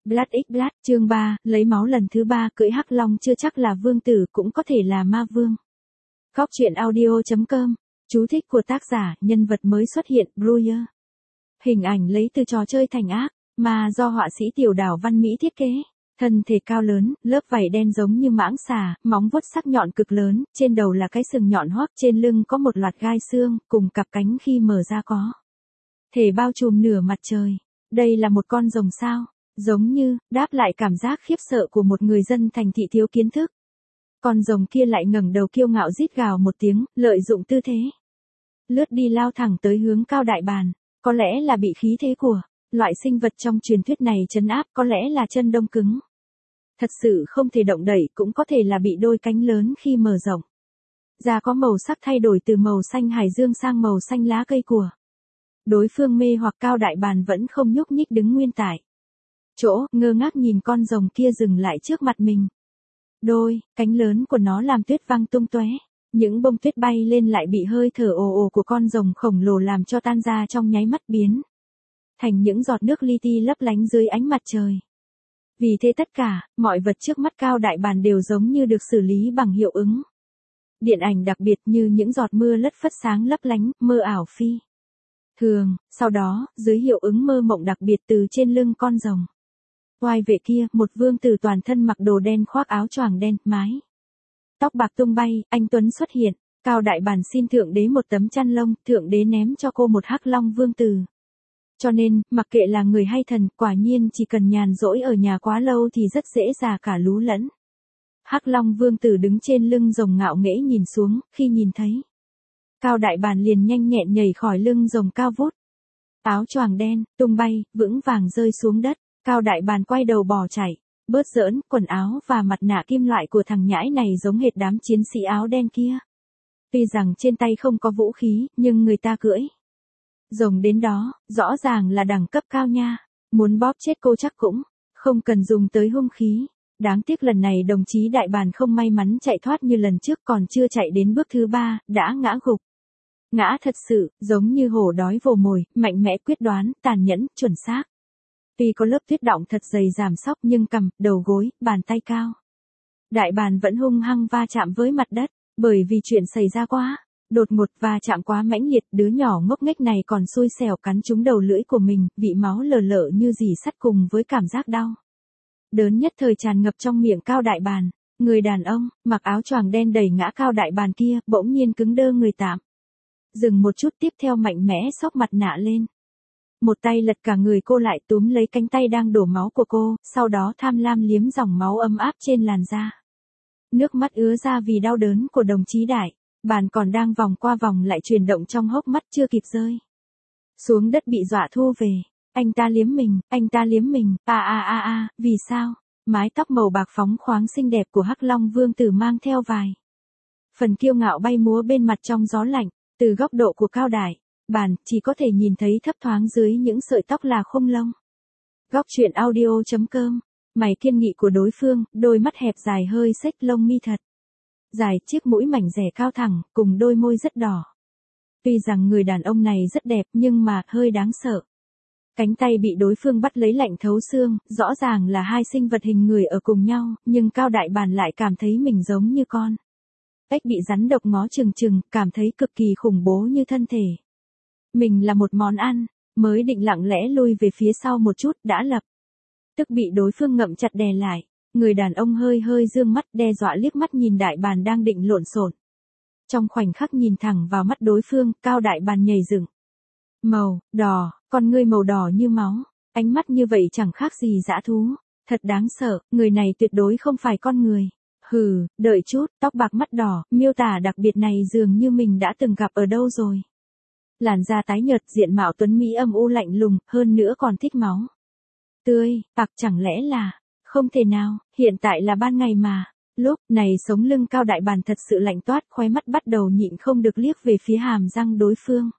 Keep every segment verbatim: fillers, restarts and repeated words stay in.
Blood x Blood, chương ba, lấy máu lần thứ ba, cưỡi hắc long chưa chắc là vương tử cũng có thể là ma vương. Góc truyện audio chấm com, chú thích của tác giả, nhân vật mới xuất hiện, Bruyer. Hình ảnh lấy từ trò chơi thành ác, mà do họa sĩ Tiểu Đảo Văn Mỹ thiết kế. Thân thể cao lớn, lớp vảy đen giống như mãng xà, móng vuốt sắc nhọn cực lớn, trên đầu là cái sừng nhọn hoắt, trên lưng có một loạt gai xương, cùng cặp cánh khi mở ra có thể bao trùm nửa mặt trời. Đây là một con rồng sao? Giống như, đáp lại cảm giác khiếp sợ của một người dân thành thị thiếu kiến thức. Con rồng kia lại ngẩng đầu kiêu ngạo rít gào một tiếng, lợi dụng tư thế lướt đi lao thẳng tới hướng Cao Đại Bàn. Có lẽ là bị khí thế của loại sinh vật trong truyền thuyết này trấn áp, có lẽ là chân đông cứng. Thật sự không thể động đẩy, cũng có thể là bị đôi cánh lớn khi mở rộng da có màu sắc thay đổi từ màu xanh hải dương sang màu xanh lá cây của đối phương mê hoặc. Cao Đại Bàn vẫn không nhúc nhích đứng nguyên tại chỗ, ngơ ngác nhìn con rồng kia dừng lại trước mặt mình. Đôi cánh lớn của nó làm tuyết văng tung tóe, những bông tuyết bay lên lại bị hơi thở ồ ồ của con rồng khổng lồ làm cho tan ra trong nháy mắt, biến thành những giọt nước li ti lấp lánh dưới ánh mặt trời. Vì thế tất cả mọi vật trước mắt Cao Đại Bàn đều giống như được xử lý bằng hiệu ứng điện ảnh đặc biệt, như những giọt mưa lất phất sáng lấp lánh, mơ ảo phi thường. Sau đó, dưới hiệu ứng mơ mộng đặc biệt từ trên lưng con rồng oai vệ kia, một vương tử toàn thân mặc đồ đen khoác áo choàng đen, mái tóc bạc tung bay, anh tuấn xuất hiện. Cao Đại Bàn xin thượng đế một tấm chăn lông, thượng đế ném cho cô một hắc long vương tử. Cho nên, mặc kệ là người hay thần, quả nhiên chỉ cần nhàn rỗi ở nhà quá lâu thì rất dễ già cả lú lẫn. Hắc long vương tử đứng trên lưng rồng ngạo nghễ nhìn xuống, khi nhìn thấy Cao Đại Bàn liền nhanh nhẹn nhảy khỏi lưng rồng cao vút. Áo choàng đen, tung bay, vững vàng rơi xuống đất. Cao Đại Bàn quay đầu bỏ chạy. Bớt giỡn, quần áo và mặt nạ kim loại của thằng nhãi này giống hệt đám chiến sĩ áo đen kia. Tuy rằng trên tay không có vũ khí, nhưng người ta cưỡi rồng đến đó, rõ ràng là đẳng cấp cao nha. Muốn bóp chết cô chắc cũng không cần dùng tới hung khí. Đáng tiếc lần này đồng chí Đại Bàn không may mắn chạy thoát như lần trước, còn chưa chạy đến bước thứ ba, đã ngã gục. Ngã thật sự, giống như hổ đói vồ mồi, mạnh mẽ, quyết đoán, tàn nhẫn, chuẩn xác. Tuy có lớp tuyết đọng thật dày giảm sóc, nhưng cằm, đầu gối, bàn tay Cao Đại Bàn vẫn hung hăng va chạm với mặt đất, bởi vì chuyện xảy ra quá đột ngột, va chạm quá mãnh liệt, đứa nhỏ ngốc nghếch này còn xui xẻo cắn trúng đầu lưỡi của mình, vị máu lờ lợ như dì sắt cùng với cảm giác đau đớn nhất thời tràn ngập trong miệng Cao Đại Bàn. Người đàn ông mặc áo choàng đen đẩy ngã Cao Đại Bàn kia, bỗng nhiên cứng đơ người tạm dừng một chút, tiếp theo mạnh mẽ xốc mặt nạ lên. Một tay lật cả người cô lại, túm lấy cánh tay đang đổ máu của cô, sau đó tham lam liếm dòng máu ấm áp trên làn da. Nước mắt ứa ra vì đau đớn của đồng chí Đại Bàn còn đang vòng qua vòng lại chuyển động trong hốc mắt, chưa kịp rơi xuống đất bị dọa thu về. Anh ta liếm mình, anh ta liếm mình, a a a a, vì sao? Mái tóc màu bạc phóng khoáng xinh đẹp của hắc long vương tử mang theo vài phần kiêu ngạo bay múa bên mặt trong gió lạnh. Từ góc độ của Cao Đại Bàn, chỉ có thể nhìn thấy thấp thoáng dưới những sợi tóc là khung lông. Góc truyện audio chấm com, mày kiên nghị của đối phương, đôi mắt hẹp dài hơi xếch, lông mi thật dài, chiếc mũi mảnh rẻ cao thẳng, cùng đôi môi rất đỏ. Tuy rằng người đàn ông này rất đẹp, nhưng mà hơi đáng sợ. Cánh tay bị đối phương bắt lấy lạnh thấu xương, rõ ràng là hai sinh vật hình người ở cùng nhau, nhưng Cao Đại Bàn lại cảm thấy mình giống như con ếch bị rắn độc ngó chừng chừng, cảm thấy cực kỳ khủng bố, như thân thể mình là một món ăn. Mới định lặng lẽ lui về phía sau một chút, đã lập tức bị đối phương ngậm chặt đè lại. Người đàn ông hơi hơi dương mắt, đe dọa liếc mắt nhìn Đại Bàn đang định lộn xộn. Trong khoảnh khắc nhìn thẳng vào mắt đối phương, Cao Đại Bàn nhảy dựng. Màu đỏ, con ngươi màu đỏ như máu, ánh mắt như vậy chẳng khác gì dã thú. Thật đáng sợ, người này tuyệt đối không phải con người. Hừ, đợi chút, tóc bạc mắt đỏ, miêu tả đặc biệt này dường như mình đã từng gặp ở đâu rồi. Làn da tái nhợt, diện mạo tuấn mỹ âm u lạnh lùng, hơn nữa còn thích máu tươi, bạc, chẳng lẽ là... Không thể nào, hiện tại là ban ngày mà. Lúc này sống lưng Cao Đại Bàn thật sự lạnh toát, khóe mắt bắt đầu nhịn không được liếc về phía hàm răng đối phương.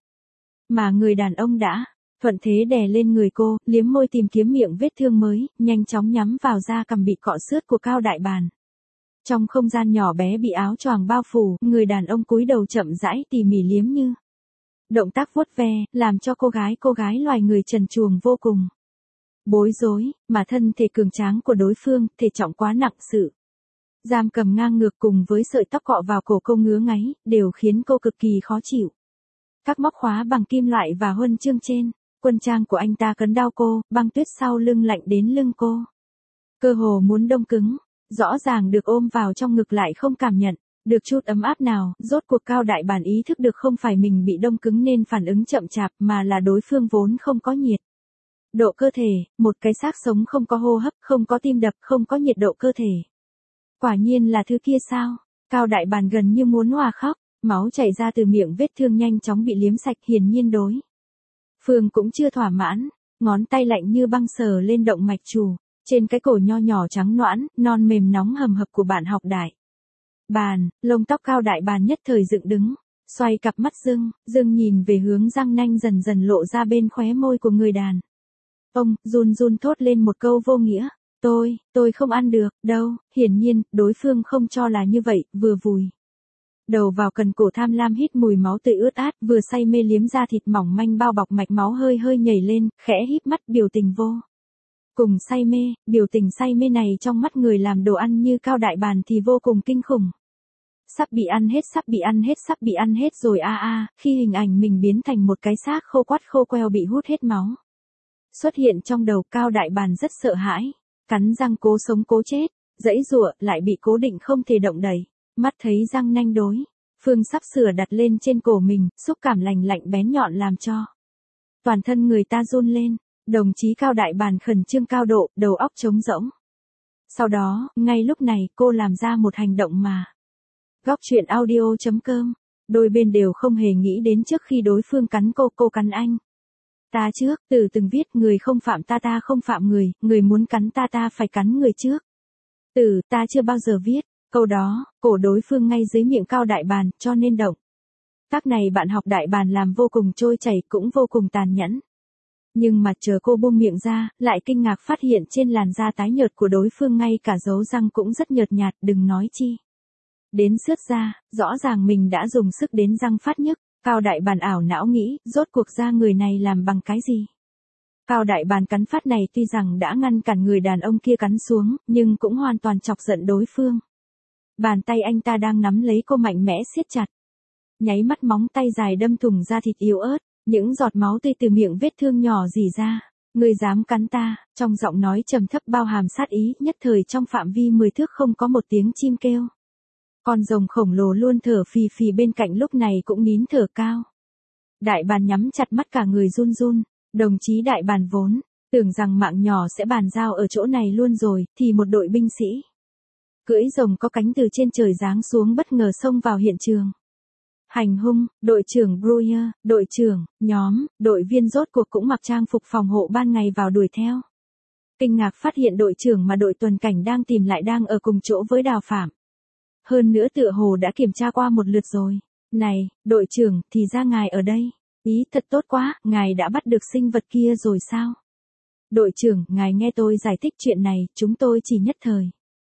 Mà người đàn ông đã thuận thế đè lên người cô, liếm môi tìm kiếm miệng vết thương mới, nhanh chóng nhắm vào da cằm bị cọ xước của Cao Đại Bàn. Trong không gian nhỏ bé bị áo choàng bao phủ, người đàn ông cúi đầu chậm rãi tỉ mỉ liếm, như động tác vuốt ve, làm cho cô gái cô gái loài người trần truồng vô cùng. bối rối, mà thân thể cường tráng của đối phương, thể trọng quá nặng sự. Giam cầm ngang ngược cùng với sợi tóc cọ vào cổ cô ngứa ngáy, đều khiến cô cực kỳ khó chịu. Các móc khóa bằng kim loại và huân chương trên, quân trang của anh ta cấn đau cô, băng tuyết sau lưng lạnh đến lưng cô. Cơ hồ muốn đông cứng, rõ ràng được ôm vào trong ngực lại không cảm nhận được chút ấm áp nào, rốt cuộc Cao Đại Bản ý thức được không phải mình bị đông cứng nên phản ứng chậm chạp mà là đối phương vốn không có nhiệt độ cơ thể, một cái xác sống không có hô hấp, không có tim đập, không có nhiệt độ cơ thể. Quả nhiên là thứ kia sao? Cao Đại Bản gần như muốn hòa khóc, máu chảy ra từ miệng vết thương nhanh chóng bị liếm sạch, hiển nhiên đối phương cũng chưa thỏa mãn, ngón tay lạnh như băng sờ lên động mạch chủ, trên cái cổ nho nhỏ trắng nõn, non mềm nóng hầm hập của bạn học đại. Bàn, lông tóc Cao Đại Bản nhất thời dựng đứng, xoay cặp mắt dưng, dưng nhìn về hướng răng nanh dần dần lộ ra bên khóe môi của người đàn. Ông, run run thốt lên một câu vô nghĩa, tôi, tôi không ăn được, đâu, hiển nhiên, đối phương không cho là như vậy, vừa vùi đầu vào cần cổ tham lam hít mùi máu tươi ướt át, vừa say mê liếm da thịt mỏng manh bao bọc mạch máu hơi hơi nhảy lên, khẽ híp mắt biểu tình vô cùng say mê, biểu tình say mê này trong mắt người làm đồ ăn như Cao Đại Bản thì vô cùng kinh khủng. Sắp bị ăn hết, sắp bị ăn hết, sắp bị ăn hết rồi a a, khi hình ảnh mình biến thành một cái xác khô quắt khô queo bị hút hết máu xuất hiện trong đầu, Cao Đại Bản rất sợ hãi, cắn răng cố sống cố chết, giãy giụa lại bị cố định không thể động đậy, mắt thấy răng nanh đối phương sắp sửa đặt lên trên cổ mình, xúc cảm lành lạnh bén nhọn làm cho toàn thân người ta run lên. Đồng chí Cao Đại Bản khẩn trương cao độ, đầu óc trống rỗng. Sau đó, ngay lúc này, cô làm ra một hành động mà Góc truyện audio chấm com, đôi bên đều không hề nghĩ đến trước khi đối phương cắn cô, cô cắn anh. Ta trước, Từ từng viết, người không phạm ta ta không phạm người, người muốn cắn ta ta phải cắn người trước. Từ, ta chưa bao giờ viết câu đó, cổ đối phương ngay dưới miệng Cao Đại Bản, cho nên động tác này bạn học Đại Bản làm vô cùng trôi chảy, cũng vô cùng tàn nhẫn. Nhưng mà chờ cô buông miệng ra, lại kinh ngạc phát hiện trên làn da tái nhợt của đối phương ngay cả dấu răng cũng rất nhợt nhạt, đừng nói chi đến xước da, rõ ràng mình đã dùng sức đến răng phát nhức. Cao Đại Bản ảo não nghĩ, rốt cuộc da người này làm bằng cái gì? Cao Đại Bản cắn phát này tuy rằng đã ngăn cản người đàn ông kia cắn xuống, nhưng cũng hoàn toàn chọc giận đối phương. Bàn tay anh ta đang nắm lấy cô mạnh mẽ siết chặt. Nháy mắt móng tay dài đâm thủng da thịt yếu ớt, những giọt máu tươi từ miệng vết thương nhỏ rỉ ra. Ngươi dám cắn ta, trong giọng nói trầm thấp bao hàm sát ý, nhất thời trong phạm vi mười thước không có một tiếng chim kêu. Con rồng khổng lồ luôn thở phì phì bên cạnh lúc này cũng nín thở cao. Đại Bản nhắm chặt mắt cả người run run, đồng chí Đại Bản vốn tưởng rằng mạng nhỏ sẽ bàn giao ở chỗ này luôn rồi, thì một đội binh sĩ cưỡi rồng có cánh từ trên trời giáng xuống bất ngờ xông vào hiện trường. Hành hung, đội trưởng Bruyer, đội trưởng, nhóm, đội viên rốt cuộc cũng mặc trang phục phòng hộ ban ngày vào đuổi theo. Kinh ngạc phát hiện đội trưởng mà đội tuần cảnh đang tìm lại đang ở cùng chỗ với Đào Phạm. Hơn nữa tựa hồ đã kiểm tra qua một lượt rồi. Này, đội trưởng, thì ra ngài ở đây. Ý thật tốt quá, ngài đã bắt được sinh vật kia rồi sao? Đội trưởng, ngài nghe tôi giải thích chuyện này, chúng tôi chỉ nhất thời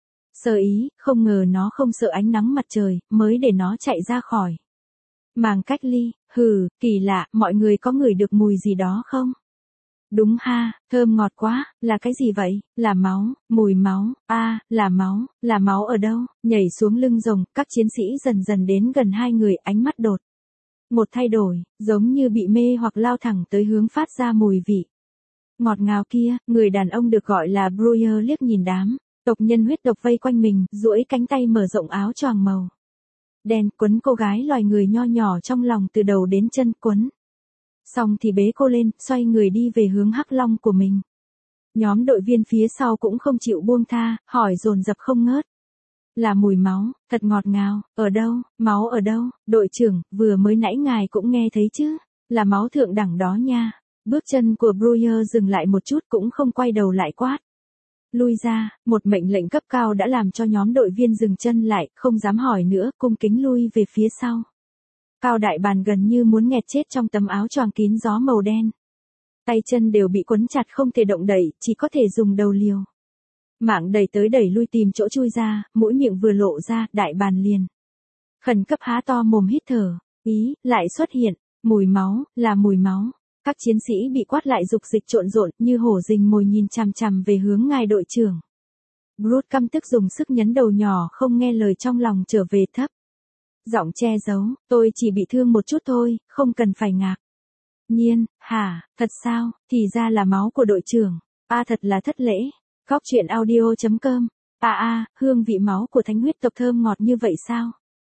sơ ý, không ngờ nó không sợ ánh nắng mặt trời, mới để nó chạy ra khỏi màng cách ly. Hừ, kỳ lạ, mọi người có ngửi được mùi gì đó không? Đúng ha, thơm ngọt quá, là cái gì vậy? Là máu, mùi máu, a, à, là máu, là máu ở đâu? Nhảy xuống lưng rồng, các chiến sĩ dần dần đến gần hai người, ánh mắt đột một thay đổi, giống như bị mê hoặc lao thẳng tới hướng phát ra mùi vị ngọt ngào kia. Người đàn ông được gọi là Bruyer liếc nhìn đám tộc nhân huyết độc vây quanh mình, duỗi cánh tay mở rộng áo choàng màu đen quấn cô gái loài người nho nhỏ trong lòng từ đầu đến chân, quấn xong thì bế cô lên, xoay người đi về hướng Hắc Long của mình. Nhóm đội viên phía sau cũng không chịu buông tha, hỏi dồn dập không ngớt. Là mùi máu, thật ngọt ngào, ở đâu, máu ở đâu? Đội trưởng, vừa mới nãy ngài cũng nghe thấy chứ, là máu thượng đẳng đó nha. Bước chân của Bruyer dừng lại một chút cũng không quay đầu lại quát. Lui ra, một mệnh lệnh cấp cao đã làm cho nhóm đội viên dừng chân lại, không dám hỏi nữa, cung kính lui về phía sau. Cao Đại Bản gần như muốn nghẹt chết trong tấm áo choàng kín gió màu đen. Tay chân đều bị quấn chặt không thể động đậy, chỉ có thể dùng đầu liều mạng đẩy tới đẩy lui tìm chỗ chui ra, mũi miệng vừa lộ ra, Đại Bản liền khẩn cấp há to mồm hít thở. Ý, lại xuất hiện, mùi máu, là mùi máu. Các chiến sĩ bị quát lại dục dịch trộn rộn, như hổ rình mồi nhìn chằm chằm về hướng ngài đội trưởng. Groot căm tức dùng sức nhấn đầu nhỏ không nghe lời trong lòng trở về thấp. Giọng che giấu, tôi chỉ bị thương một chút thôi, không cần phải ngạc nhiên. Hả, thật sao, thì ra là máu của đội trưởng. A à, thật là thất lễ. Góc truyện audio chấm com. À à, hương vị máu của thánh huyết tộc thơm ngọt như vậy sao?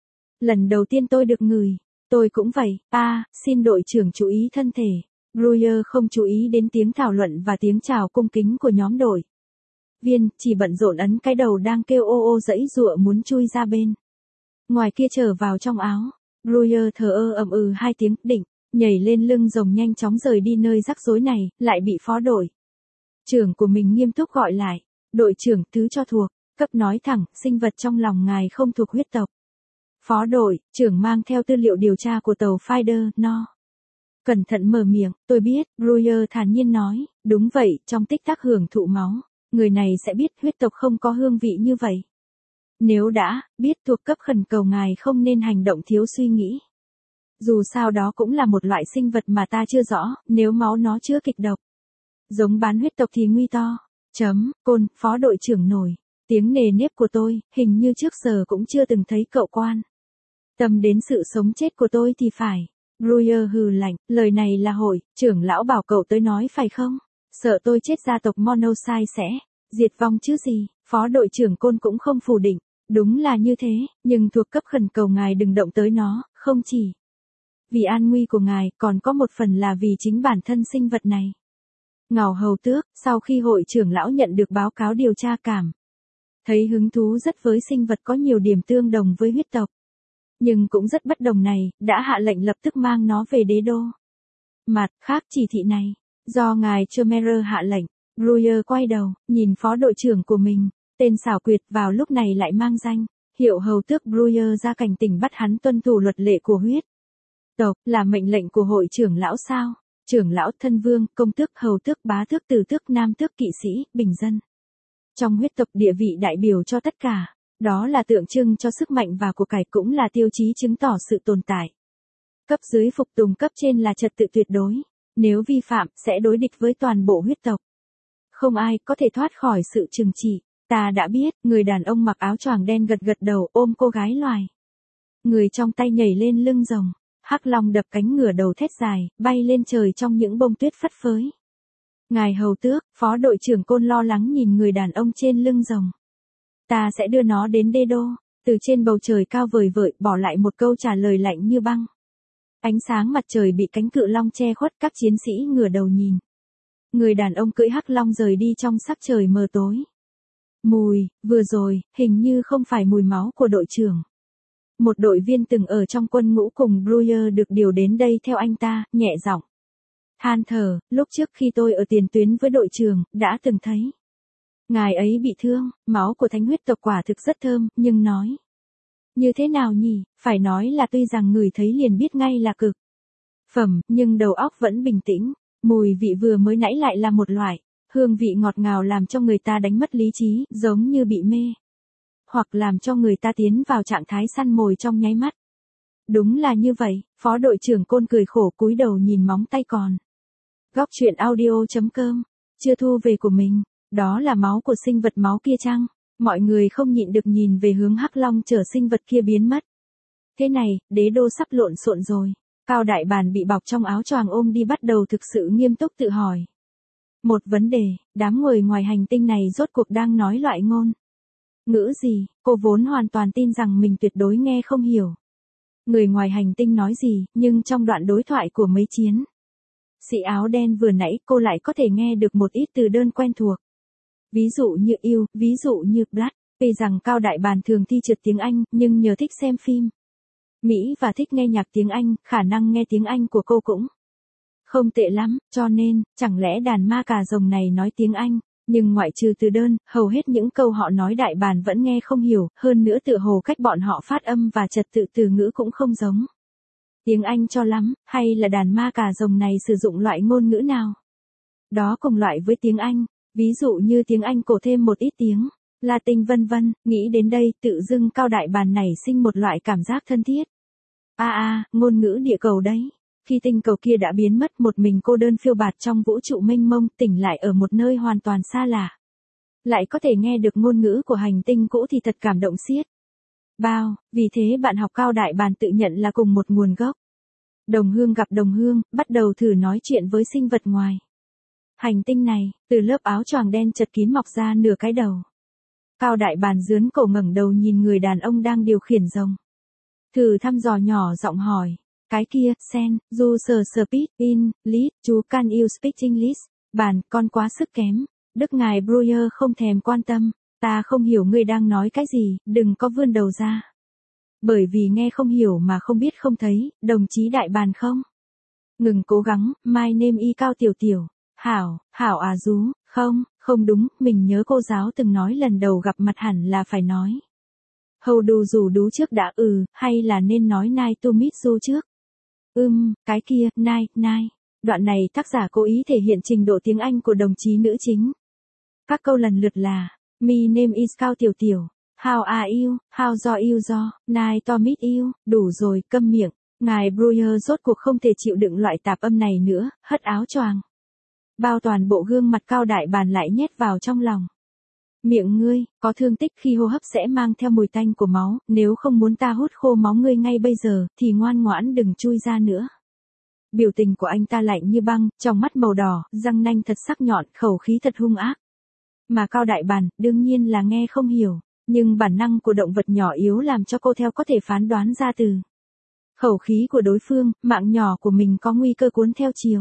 Lần đầu tiên tôi được ngửi. Tôi cũng vậy. A, à, xin đội trưởng chú ý thân thể. Bruyer không chú ý đến tiếng thảo luận và tiếng chào cung kính của nhóm đội viên, chỉ bận rộn ấn cái đầu đang kêu ô ô dãy dụa muốn chui ra bên ngoài kia trở vào trong áo. Bruyer thờ ơ ậm ừ hai tiếng, định nhảy lên lưng rồng nhanh chóng rời đi nơi rắc rối này, lại bị phó đội trưởng của mình nghiêm túc gọi lại. Đội trưởng, thứ cho thuộc, cấp nói thẳng, sinh vật trong lòng ngài không thuộc huyết tộc. Phó đội trưởng mang theo tư liệu điều tra của tàu Finder, no. Cẩn thận mở miệng, tôi biết, Bruyer thản nhiên nói, đúng vậy, trong tích tắc hưởng thụ máu, người này sẽ biết huyết tộc không có hương vị như vậy. Nếu đã biết thuộc cấp khẩn cầu ngài không nên hành động thiếu suy nghĩ. Dù sao đó cũng là một loại sinh vật mà ta chưa rõ, nếu máu nó chưa kịch độc. Giống bán huyết tộc thì nguy to. Chấm, côn, phó đội trưởng nổi. Tiếng nề nếp của tôi, hình như trước giờ cũng chưa từng thấy cậu quan tâm đến sự sống chết của tôi thì phải. Bruyer hừ lạnh, lời này là hội trưởng lão bảo cậu tới nói phải không? Sợ tôi chết gia tộc Monocyte sẽ diệt vong chứ gì? Phó đội trưởng côn cũng không phủ định. Đúng là như thế, nhưng thuộc cấp khẩn cầu ngài đừng động tới nó, không chỉ vì an nguy của ngài, còn có một phần là vì chính bản thân sinh vật này. Ngào hầu tước, sau khi hội trưởng lão nhận được báo cáo điều tra cảm thấy hứng thú rất với sinh vật có nhiều điểm tương đồng với huyết tộc, nhưng cũng rất bất đồng này, đã hạ lệnh lập tức mang nó về đế đô. Mặt khác chỉ thị này, do ngài Chomerer hạ lệnh. Bruyer quay đầu, nhìn phó đội trưởng của mình, tên xảo quyệt vào lúc này lại mang danh hiệu hầu tước. Bruyer ra cảnh tỉnh bắt hắn tuân thủ luật lệ của huyết tộc, là mệnh lệnh của hội trưởng lão sao? Trưởng lão, thân vương, công tước, hầu tước, bá tước, từ tước, nam tước, kỵ sĩ, bình dân. Trong huyết tộc địa vị đại biểu cho tất cả, đó là tượng trưng cho sức mạnh và của cải, cũng là tiêu chí chứng tỏ sự tồn tại. Cấp dưới phục tùng cấp trên là trật tự tuyệt đối, nếu vi phạm sẽ đối địch với toàn bộ huyết tộc. Không ai có thể thoát khỏi sự trừng trị. Ta đã biết, người đàn ông mặc áo choàng đen gật gật đầu ôm cô gái loài. Người trong tay nhảy lên lưng rồng. Hắc long đập cánh ngửa đầu thét dài, bay lên trời trong những bông tuyết phất phới. Ngài hầu tước, phó đội trưởng côn lo lắng nhìn người đàn ông trên lưng rồng. Ta sẽ đưa nó đến đế đô. Từ trên bầu trời cao vời vợi bỏ lại một câu trả lời lạnh như băng. Ánh sáng mặt trời bị cánh cự long che khuất, các chiến sĩ ngửa đầu nhìn. Người đàn ông cưỡi hắc long rời đi trong sắc trời mờ tối. Mùi, vừa rồi, hình như không phải mùi máu của đội trưởng. Một đội viên từng ở trong quân ngũ cùng Bruyer được điều đến đây theo anh ta, nhẹ giọng than thở, lúc trước khi tôi ở tiền tuyến với đội trưởng, đã từng thấy ngài ấy bị thương, máu của thánh huyết tộc quả thực rất thơm, nhưng nói như thế nào nhỉ, phải nói là tuy rằng người thấy liền biết ngay là cực phẩm, nhưng đầu óc vẫn bình tĩnh. Mùi vị vừa mới nãy lại là một loại hương vị ngọt ngào làm cho người ta đánh mất lý trí, giống như bị mê, hoặc làm cho người ta tiến vào trạng thái săn mồi trong nháy mắt. Đúng là như vậy, phó đội trưởng côn cười khổ cúi đầu nhìn móng tay còn. Góc truyện audio chấm com, chưa thu về của mình, đó là máu của sinh vật máu kia chăng? Mọi người không nhịn được nhìn về hướng hắc long chở sinh vật kia biến mất. Thế này, đế đô sắp lộn xộn rồi. Cao đại bàn bị bọc trong áo choàng ôm đi bắt đầu thực sự nghiêm túc tự hỏi một vấn đề, đám người ngoài hành tinh này rốt cuộc đang nói loại ngôn ngữ gì? Cô vốn hoàn toàn tin rằng mình tuyệt đối nghe không hiểu người ngoài hành tinh nói gì, nhưng trong đoạn đối thoại của mấy chiến sĩ áo đen vừa nãy cô lại có thể nghe được một ít từ đơn quen thuộc. Ví dụ như yêu, ví dụ như blood. Vì rằng Cao đại bàn thường thi trượt tiếng Anh, nhưng nhờ thích xem phim Mỹ và thích nghe nhạc tiếng Anh, khả năng nghe tiếng Anh của cô cũng không tệ lắm, cho nên, chẳng lẽ đàn ma cà rồng này nói tiếng Anh, nhưng ngoại trừ từ đơn, hầu hết những câu họ nói đại bàn vẫn nghe không hiểu, hơn nữa tựa hồ cách bọn họ phát âm và trật tự từ ngữ cũng không giống tiếng Anh cho lắm, hay là đàn ma cà rồng này sử dụng loại ngôn ngữ nào đó cùng loại với tiếng Anh, ví dụ như tiếng Anh cổ thêm một ít tiếng Latin vân vân. Nghĩ đến đây, tự dưng Cao đại bàn nảy sinh một loại cảm giác thân thiết. A a, ngôn ngữ địa cầu đấy. Khi tinh cầu kia đã biến mất, một mình cô đơn phiêu bạt trong vũ trụ mênh mông, tỉnh lại ở một nơi hoàn toàn xa lạ. Lại có thể nghe được ngôn ngữ của hành tinh cũ thì thật cảm động xiết bao, vì thế bạn học Cao Đại Bàn tự nhận là cùng một nguồn gốc. Đồng hương gặp đồng hương, bắt đầu thử nói chuyện với sinh vật ngoài hành tinh này, từ lớp áo choàng đen chật kín mọc ra nửa cái đầu. Cao Đại Bàn dướn cổ ngẩng đầu nhìn người đàn ông đang điều khiển rồng. Thử thăm dò nhỏ giọng hỏi, cái kia, Sen, you sir speak in, lead, chú can you speak English, Bàn, con quá sức kém. Đức ngài Breuer không thèm quan tâm, ta không hiểu ngươi đang nói cái gì, đừng có vươn đầu ra. Bởi vì nghe không hiểu mà không biết không thấy, đồng chí Đại Bàn không? Ngừng cố gắng, my name is Cao Tiểu Tiểu. Hảo, Hảo à Dú, không, không đúng, mình nhớ cô giáo từng nói lần đầu gặp mặt hẳn là phải nói. Hầu đù rủ đú trước đã ừ, hay là nên nói nice to meet you trước? Ừm, cái kia, nice, nice. Đoạn này tác giả cố ý thể hiện trình độ tiếng Anh của đồng chí nữ chính. Các câu lần lượt là, my name is Cao Tiểu Tiểu. How are you, how are you do, nice to meet you, đủ rồi, câm miệng. Ngài Breuer rốt cuộc không thể chịu đựng loại tạp âm này nữa, hất áo choàng. Bao toàn bộ gương mặt Cao Đại Bàn lại nhét vào trong lòng. Miệng ngươi, có thương tích khi hô hấp sẽ mang theo mùi tanh của máu, nếu không muốn ta hút khô máu ngươi ngay bây giờ, thì ngoan ngoãn đừng chui ra nữa. Biểu tình của anh ta lạnh như băng, trong mắt màu đỏ, răng nanh thật sắc nhọn, khẩu khí thật hung ác. Mà Cao Đại Bàn, đương nhiên là nghe không hiểu, nhưng bản năng của động vật nhỏ yếu làm cho cô theo có thể phán đoán ra từ khẩu khí của đối phương, mạng nhỏ của mình có nguy cơ cuốn theo chiều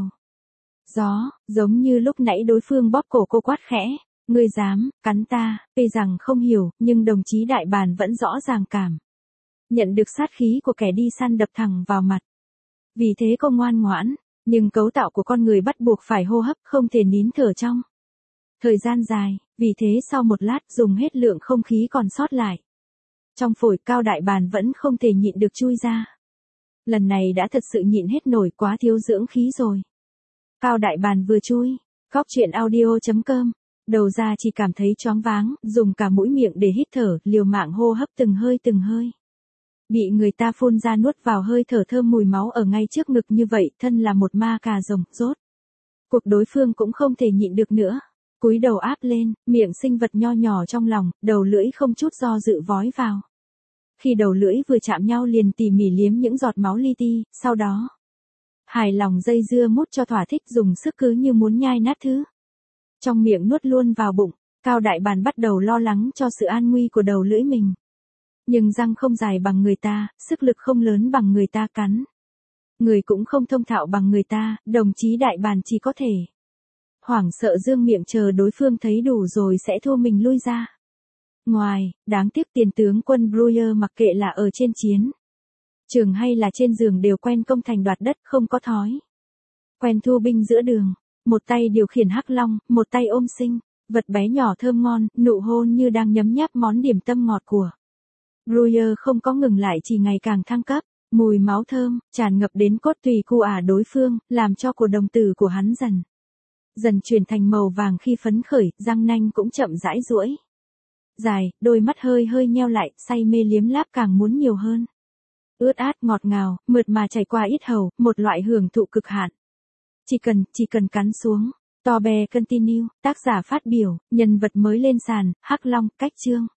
gió, giống như lúc nãy đối phương bóp cổ cô quát khẽ, ngươi dám, cắn ta, tuy rằng không hiểu, nhưng đồng chí Đại Bàn vẫn rõ ràng cảm nhận được sát khí của kẻ đi săn đập thẳng vào mặt. Vì thế cô ngoan ngoãn, nhưng cấu tạo của con người bắt buộc phải hô hấp, không thể nín thở trong thời gian dài, vì thế sau một lát dùng hết lượng không khí còn sót lại. Trong phổi Cao Đại Bàn vẫn không thể nhịn được chui ra. Lần này đã thật sự nhịn hết nổi, quá thiếu dưỡng khí rồi. Cao Đại Bàn vừa chui, Góc Truyện Audio chấm com, đầu ra chỉ cảm thấy choáng váng, dùng cả mũi miệng để hít thở, liều mạng hô hấp từng hơi từng hơi. Bị người ta phun ra nuốt vào hơi thở thơm mùi máu ở ngay trước ngực như vậy, thân là một ma cà rồng, rốt cuộc đối phương cũng không thể nhịn được nữa. Cúi đầu áp lên, miệng sinh vật nho nhỏ trong lòng, đầu lưỡi không chút do dự vói vào. Khi đầu lưỡi vừa chạm nhau liền tỉ mỉ liếm những giọt máu li ti, sau đó hài lòng dây dưa mút cho thỏa thích, dùng sức cứ như muốn nhai nát thứ trong miệng nuốt luôn vào bụng. Cao Đại Bàn bắt đầu lo lắng cho sự an nguy của đầu lưỡi mình. Nhưng răng không dài bằng người ta, sức lực không lớn bằng người ta cắn. Người cũng không thông thạo bằng người ta, đồng chí Đại Bàn chỉ có thể hoảng sợ dương miệng chờ đối phương thấy đủ rồi sẽ thua mình lui ra ngoài. Đáng tiếc tiền tướng quân Breuer mặc kệ là ở trên chiến trường hay là trên giường đều quen công thành đoạt đất, không có thói quen thu binh giữa đường. Một tay điều khiển hắc long, một tay ôm sinh vật bé nhỏ thơm ngon, nụ hôn như đang nhấm nháp món điểm tâm ngọt của Breuer không có ngừng lại, chỉ ngày càng thăng cấp. Mùi máu thơm tràn ngập đến cốt tùy cu ả đối phương, làm cho cổ đồng tử của hắn dần dần chuyển thành màu vàng khi phấn khởi, răng nanh cũng chậm rãi duỗi dài, đôi mắt hơi hơi nheo lại, say mê liếm láp càng muốn nhiều hơn. Ướt át ngọt ngào, mượt mà chảy qua yết hầu, một loại hưởng thụ cực hạn. Chỉ cần, chỉ cần cắn xuống. Tò bè continue, tác giả phát biểu, nhân vật mới lên sàn, Hắc Long, cách chương.